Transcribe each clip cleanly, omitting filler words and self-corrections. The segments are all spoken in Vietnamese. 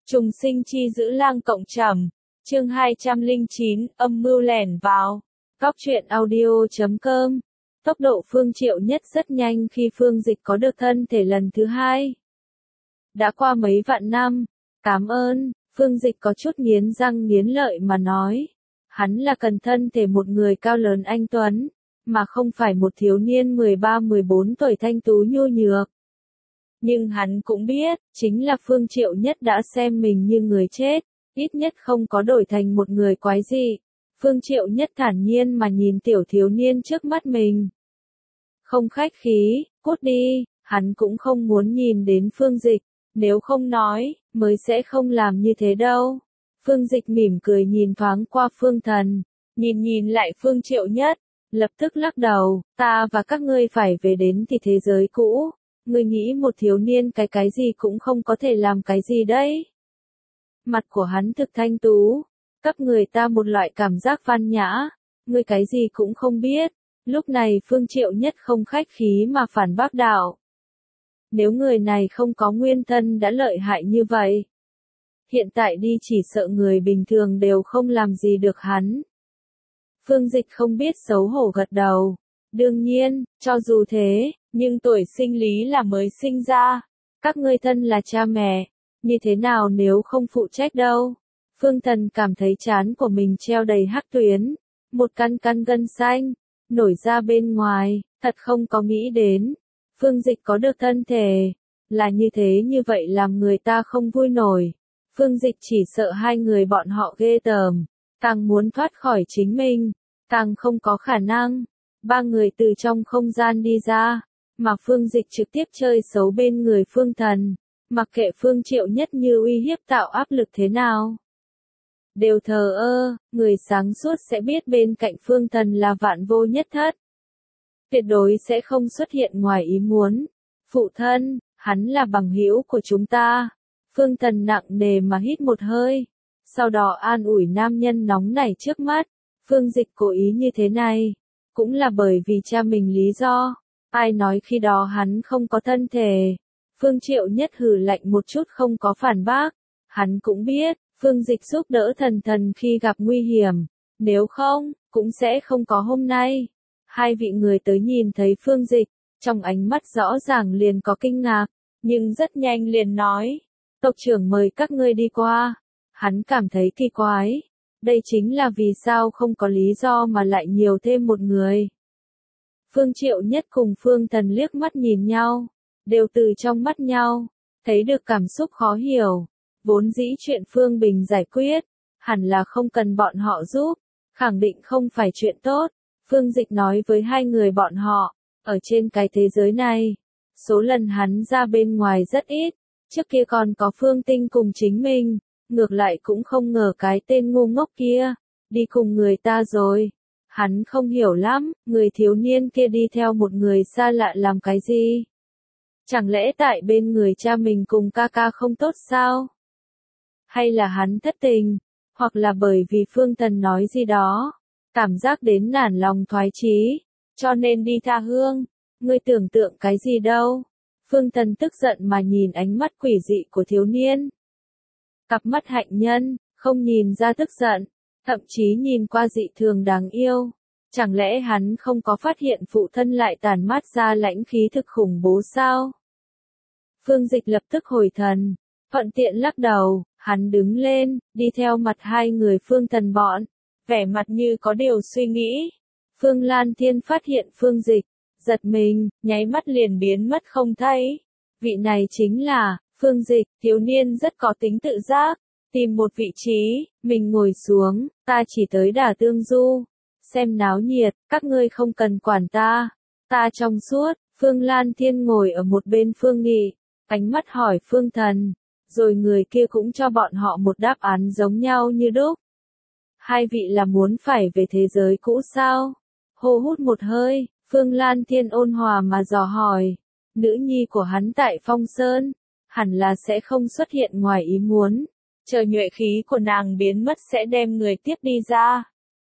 Trùng sinh chi giữ lang cộng trầm. Chương 209, âm mưu lẻn vào. Góc truyện audio.com. Tốc độ Phương Triệu Nhất rất nhanh khi Phương Dịch có được thân thể lần thứ hai. Đã qua mấy vạn năm. Cảm ơn, Phương Dịch có chút nghiến răng nghiến lợi mà nói. Hắn là cần thân thể một người cao lớn anh tuấn, mà không phải một thiếu niên 13-14 tuổi thanh tú nhu nhược. Nhưng hắn cũng biết, chính là Phương Triệu Nhất đã xem mình như người chết, ít nhất không có đổi thành một người quái dị. Phương Triệu Nhất thản nhiên mà nhìn tiểu thiếu niên trước mắt mình. Không khách khí, cút đi, hắn cũng không muốn nhìn đến Phương Dịch, nếu không nói, mới sẽ không làm như thế đâu. Phương Dịch mỉm cười nhìn thoáng qua Phương Thần, nhìn lại Phương Triệu Nhất, lập tức lắc đầu, ta và các ngươi phải về đến thì thế giới cũ. Ngươi nghĩ một thiếu niên cái gì cũng không có thể làm cái gì đấy. Mặt của hắn thực thanh tú, cấp người ta một loại cảm giác văn nhã, ngươi cái gì cũng không biết. Lúc này Phương Triệu Nhất không khách khí mà phản bác đạo. Nếu người này không có nguyên thân đã lợi hại như vậy, hiện tại đi chỉ sợ người bình thường đều không làm gì được hắn. Phương Dịch không biết xấu hổ gật đầu. Đương nhiên, cho dù thế, nhưng tuổi sinh lý là mới sinh ra. Các ngươi thân là cha mẹ, như thế nào nếu không phụ trách đâu. Phương Thần cảm thấy trán của mình treo đầy hắc tuyến, một căn gân xanh, nổi ra bên ngoài, thật không có nghĩ đến. Phương Dịch có được thân thể, là như thế như vậy làm người ta không vui nổi. Phương Dịch chỉ sợ hai người bọn họ ghê tởm, càng muốn thoát khỏi chính mình, càng không có khả năng. Ba người từ trong không gian đi ra, mà Phương Dịch trực tiếp chơi xấu bên người Phương Thần, mặc kệ Phương Triệu Nhất như uy hiếp tạo áp lực thế nào. Đều thờ ơ, người sáng suốt sẽ biết bên cạnh Phương Thần là vạn vô nhất thất. Tuyệt đối sẽ không xuất hiện ngoài ý muốn. Phụ thân, hắn là bằng hữu của chúng ta. Phương Thần nặng nề mà hít một hơi, sau đó an ủi nam nhân nóng nảy trước mắt. Phương Dịch cố ý như thế này, cũng là bởi vì cha mình lý do. Ai nói khi đó hắn không có thân thể. Phương Triệu Nhất hừ lạnh một chút không có phản bác. Hắn cũng biết, Phương Dịch giúp đỡ Thần khi gặp nguy hiểm. Nếu không, cũng sẽ không có hôm nay. Hai vị người tới nhìn thấy Phương Dịch, trong ánh mắt rõ ràng liền có kinh ngạc, nhưng rất nhanh liền nói. Tộc trưởng mời các ngươi đi qua. Hắn cảm thấy kỳ quái. Đây chính là vì sao không có lý do mà lại nhiều thêm một người. Phương Triệu Nhất cùng Phương Thần liếc mắt nhìn nhau, đều từ trong mắt nhau, thấy được cảm xúc khó hiểu. Vốn dĩ chuyện Phương Bình giải quyết, hẳn là không cần bọn họ giúp, khẳng định không phải chuyện tốt. Phương Dịch nói với hai người bọn họ, ở trên cái thế giới này, số lần hắn ra bên ngoài rất ít, trước kia còn có Phương Tinh cùng chính mình, ngược lại cũng không ngờ cái tên ngu ngốc kia, đi cùng người ta rồi. Hắn không hiểu lắm, người thiếu niên kia đi theo một người xa lạ làm cái gì? Chẳng lẽ tại bên người cha mình cùng ca không tốt sao? Hay là hắn thất tình? Hoặc là bởi vì Phương Thần nói gì đó, cảm giác đến nản lòng thoái chí, cho nên đi tha hương? Ngươi tưởng tượng cái gì đâu? Phương Thần tức giận mà nhìn ánh mắt quỷ dị của thiếu niên. Cặp mắt hạnh nhân, không nhìn ra tức giận, thậm chí nhìn qua dị thường đáng yêu. Chẳng lẽ hắn không có phát hiện phụ thân lại tản mát ra lãnh khí thực khủng bố sao? Phương Dịch lập tức hồi thần, thuận tiện lắc đầu, hắn đứng lên, đi theo mặt hai người Phương Thần bọn, vẻ mặt như có điều suy nghĩ. Phương Lan Thiên phát hiện Phương Dịch, giật mình, nháy mắt liền biến mất không thấy. Vị này chính là Phương Dịch, thiếu niên rất có tính tự giác, tìm một vị trí, mình ngồi xuống, ta chỉ tới Đả Tương Du, xem náo nhiệt, các ngươi không cần quản ta, ta trong suốt. Phương Lan Thiên ngồi ở một bên Phương Nghị, ánh mắt hỏi Phương Thần, rồi người kia cũng cho bọn họ một đáp án giống nhau như đúc. Hai vị là muốn phải về thế giới cũ sao? Hô hút một hơi, Phương Lan Thiên ôn hòa mà dò hỏi, nữ nhi của hắn tại Phong Sơn, hẳn là sẽ không xuất hiện ngoài ý muốn, chờ nhuệ khí của nàng biến mất sẽ đem người tiếp đi ra.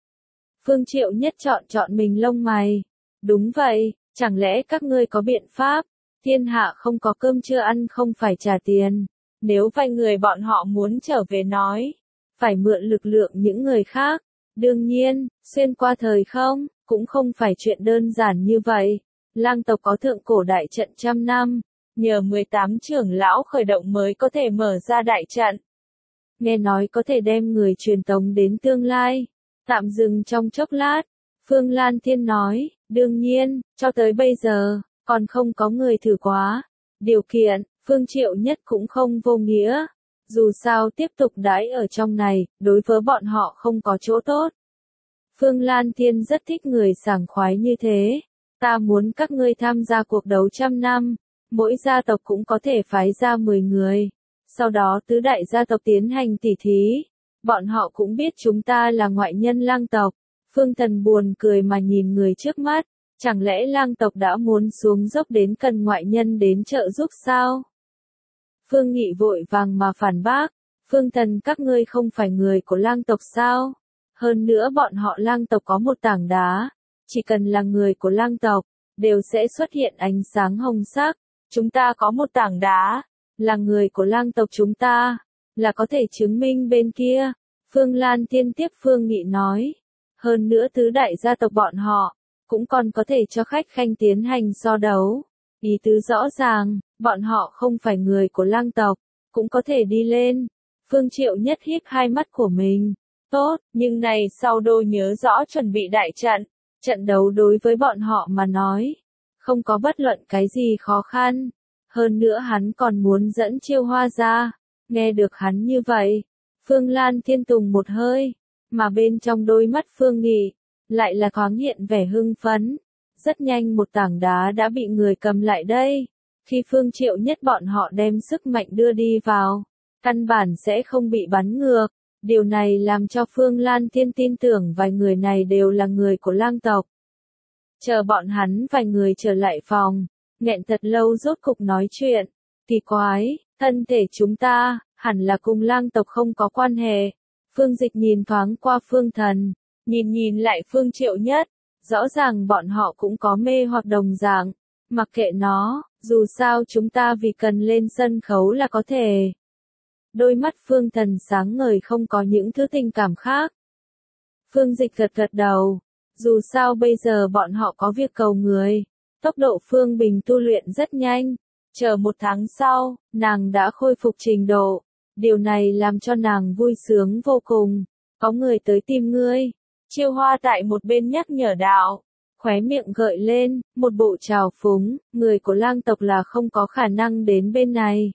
Phương Triệu Nhất chọn mình lông mày. Đúng vậy, chẳng lẽ các ngươi có biện pháp? Thiên hạ không có cơm chưa ăn không phải trả tiền. Nếu vài người bọn họ muốn trở về nói, phải mượn lực lượng những người khác. Đương nhiên, xuyên qua thời không, cũng không phải chuyện đơn giản như vậy. Lang tộc có thượng cổ đại trận trăm năm, nhờ 18 trưởng lão khởi động mới có thể mở ra đại trận. Nghe nói có thể đem người truyền tống đến tương lai. Tạm dừng trong chốc lát, Phương Lan Thiên nói, đương nhiên, cho tới bây giờ, còn không có người thử quá. Điều kiện, Phương Triệu Nhất cũng không vô nghĩa. Dù sao tiếp tục đãi ở trong này, đối với bọn họ không có chỗ tốt. Phương Lan Thiên rất thích người sảng khoái như thế. Ta muốn các ngươi tham gia cuộc đấu trăm năm, mỗi gia tộc cũng có thể phái ra 10 người. Sau đó tứ đại gia tộc tiến hành tỉ thí. Bọn họ cũng biết chúng ta là ngoại nhân Lang tộc. Phương Thần buồn cười mà nhìn người trước mắt. Chẳng lẽ Lang tộc đã muốn xuống dốc đến cần ngoại nhân đến trợ giúp sao? Phương Nghị vội vàng mà phản bác. Phương Thần, các ngươi không phải người của Lang tộc sao? Hơn nữa bọn họ Lang tộc có một tảng đá. Chỉ cần là người của Lang tộc, đều sẽ xuất hiện ánh sáng hồng sắc. Chúng ta có một tảng đá, là người của Lang tộc chúng ta, là có thể chứng minh bên kia. Phương Lan Thiên tiếp Phương Nghị nói. Hơn nữa tứ đại gia tộc bọn họ, cũng còn có thể cho khách khanh tiến hành so đấu. Ý tứ rõ ràng, bọn họ không phải người của Lang tộc, cũng có thể đi lên. Phương Triệu Nhất híp hai mắt của mình. Tốt, nhưng này sau đô nhớ rõ chuẩn bị đại trận. Trận đấu đối với bọn họ mà nói, không có bất luận cái gì khó khăn. Hơn nữa hắn còn muốn dẫn Chiêu Hoa ra. Nghe được hắn như vậy, Phương Lan Thiên tùng một hơi, mà bên trong đôi mắt Phương Nghị, lại là thoáng hiện vẻ hưng phấn. Rất nhanh một tảng đá đã bị người cầm lại đây. Khi Phương Triệu Nhất bọn họ đem sức mạnh đưa đi vào, căn bản sẽ không bị bắn ngược. Điều này làm cho Phương Lan Thiên tin tưởng vài người này đều là người của Lang tộc. Chờ bọn hắn vài người trở lại phòng, nghẹn thật lâu rốt cục nói chuyện. Kỳ quái, thân thể chúng ta, hẳn là cùng Lang tộc không có quan hệ. Phương Dịch nhìn thoáng qua Phương Thần, nhìn lại Phương Triệu Nhất. Rõ ràng bọn họ cũng có mê hoặc đồng dạng. Mặc kệ nó, dù sao chúng ta vì cần lên sân khấu là có thể. Đôi mắt Phương Thần sáng ngời không có những thứ tình cảm khác. Phương Dịch gật gật đầu. Dù sao bây giờ bọn họ có việc cầu người. Tốc độ Phương Bình tu luyện rất nhanh. Chờ 1 tháng sau, nàng đã khôi phục trình độ. Điều này làm cho nàng vui sướng vô cùng. Có người tới tìm ngươi. Chiêu Hoa tại một bên nhắc nhở đạo. Khóe miệng gợi lên, một bộ trào phúng. Người của Lang tộc là không có khả năng đến bên này.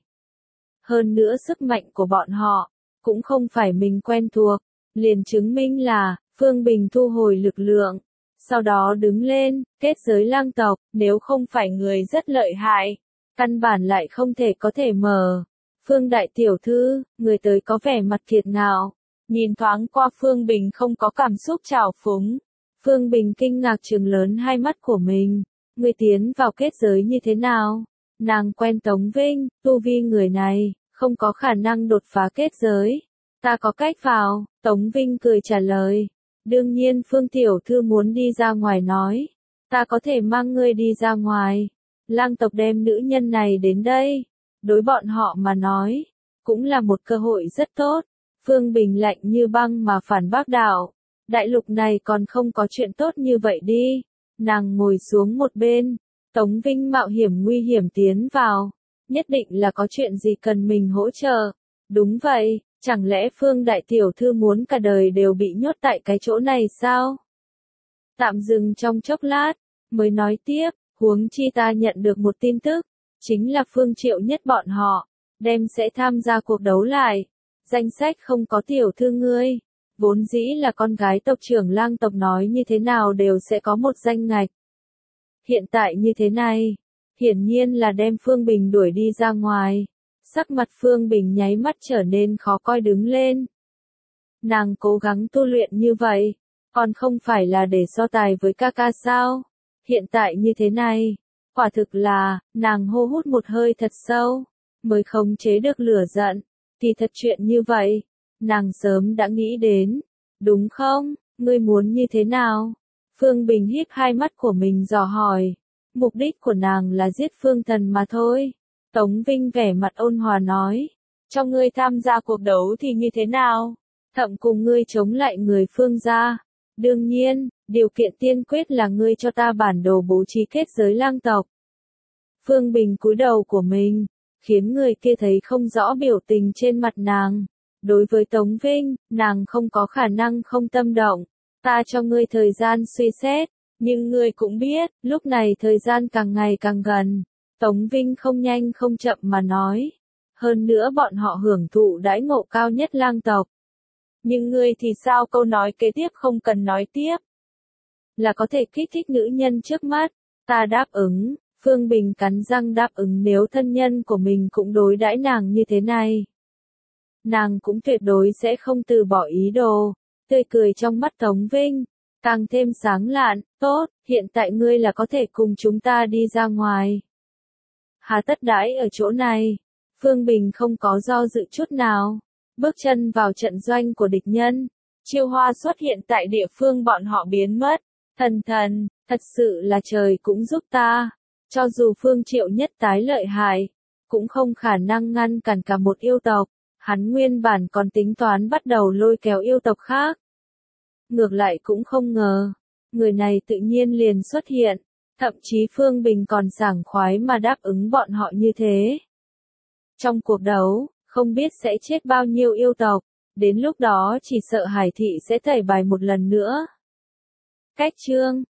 Hơn nữa sức mạnh của bọn họ, cũng không phải mình quen thuộc, liền chứng minh là, Phương Bình thu hồi lực lượng, sau đó đứng lên, kết giới Lang tộc, nếu không phải người rất lợi hại, căn bản lại không thể có thể mở. Phương Đại Tiểu Thư, người tới có vẻ mặt kiệt ngạo, nhìn thoáng qua Phương Bình không có cảm xúc trào phúng. Phương Bình kinh ngạc trừng lớn hai mắt của mình, người tiến vào kết giới như thế nào? Nàng quen Tống Vinh, tu vi người này, không có khả năng đột phá kết giới. Ta có cách vào, Tống Vinh cười trả lời. Đương nhiên Phương Tiểu Thư muốn đi ra ngoài nói. Ta có thể mang ngươi đi ra ngoài. Lang tộc đem nữ nhân này đến đây. Đối bọn họ mà nói, cũng là một cơ hội rất tốt. Phương Bình lạnh như băng mà phản bác đạo. Đại lục này còn không có chuyện tốt như vậy đi. Nàng ngồi xuống một bên. Tống Vinh mạo hiểm nguy hiểm tiến vào. Nhất định là có chuyện gì cần mình hỗ trợ. Đúng vậy, chẳng lẽ Phương Đại Tiểu Thư muốn cả đời đều bị nhốt tại cái chỗ này sao? Tạm dừng trong chốc lát, mới nói tiếp, huống chi ta nhận được một tin tức, chính là Phương Triệu Nhất bọn họ, đem sẽ tham gia cuộc đấu lại. Danh sách không có tiểu thư ngươi, vốn dĩ là con gái tộc trưởng Lang tộc nói như thế nào đều sẽ có một danh ngạch. Hiện tại như thế này, hiển nhiên là đem Phương Bình đuổi đi ra ngoài. Sắc mặt Phương Bình nháy mắt trở nên khó coi đứng lên. Nàng cố gắng tu luyện như vậy, còn không phải là để so tài với ca ca sao? Hiện tại như thế này, quả thực là, nàng hô hút một hơi thật sâu, mới khống chế được lửa giận. Thì thật chuyện như vậy, nàng sớm đã nghĩ đến, đúng không? Ngươi muốn như thế nào? Phương Bình híp hai mắt của mình dò hỏi. Mục đích của nàng là giết Phương Thần mà thôi. Tống Vinh vẻ mặt ôn hòa nói. cho ngươi tham gia cuộc đấu thì như thế nào? Thậm cùng ngươi chống lại người Phương gia. Đương nhiên, điều kiện tiên quyết là ngươi cho ta bản đồ bố trí kết giới lang tộc. Phương Bình cúi đầu của mình, khiến người kia thấy không rõ biểu tình trên mặt nàng. Đối với Tống Vinh, nàng không có khả năng không tâm động. Ta cho ngươi thời gian suy xét, nhưng ngươi cũng biết, lúc này thời gian càng ngày càng gần. Tống Vinh không nhanh không chậm mà nói. Hơn nữa bọn họ hưởng thụ đãi ngộ cao nhất lang tộc. Nhưng ngươi thì sao, câu nói kế tiếp không cần nói tiếp. Là có thể kích thích nữ nhân trước mắt. Ta đáp ứng. Phương Bình cắn răng đáp ứng nếu thân nhân của mình cũng đối đãi nàng như thế này. Nàng cũng tuyệt đối sẽ không từ bỏ ý đồ. Tươi cười trong mắt Tống Vinh càng thêm sáng lạn. Tốt, hiện tại ngươi là có thể cùng chúng ta đi ra ngoài. Hà tất đãi ở chỗ này. Phương Bình không có do dự chút nào. Bước chân vào trận doanh của địch nhân. Chiêu Hoa xuất hiện tại địa phương bọn họ biến mất. Thần, thật sự là trời cũng giúp ta. Cho dù Phương Triệu nhất tái lợi hại, cũng không khả năng ngăn cản cả một yêu tộc. Hắn nguyên bản còn tính toán bắt đầu lôi kéo yêu tộc khác. Ngược lại cũng không ngờ, người này tự nhiên liền xuất hiện. Thậm chí Phương Bình còn sảng khoái mà đáp ứng bọn họ như thế. Trong cuộc đấu, không biết sẽ chết bao nhiêu yêu tộc, đến lúc đó chỉ sợ Hải Thị sẽ tẩy bài một lần nữa. Cách chương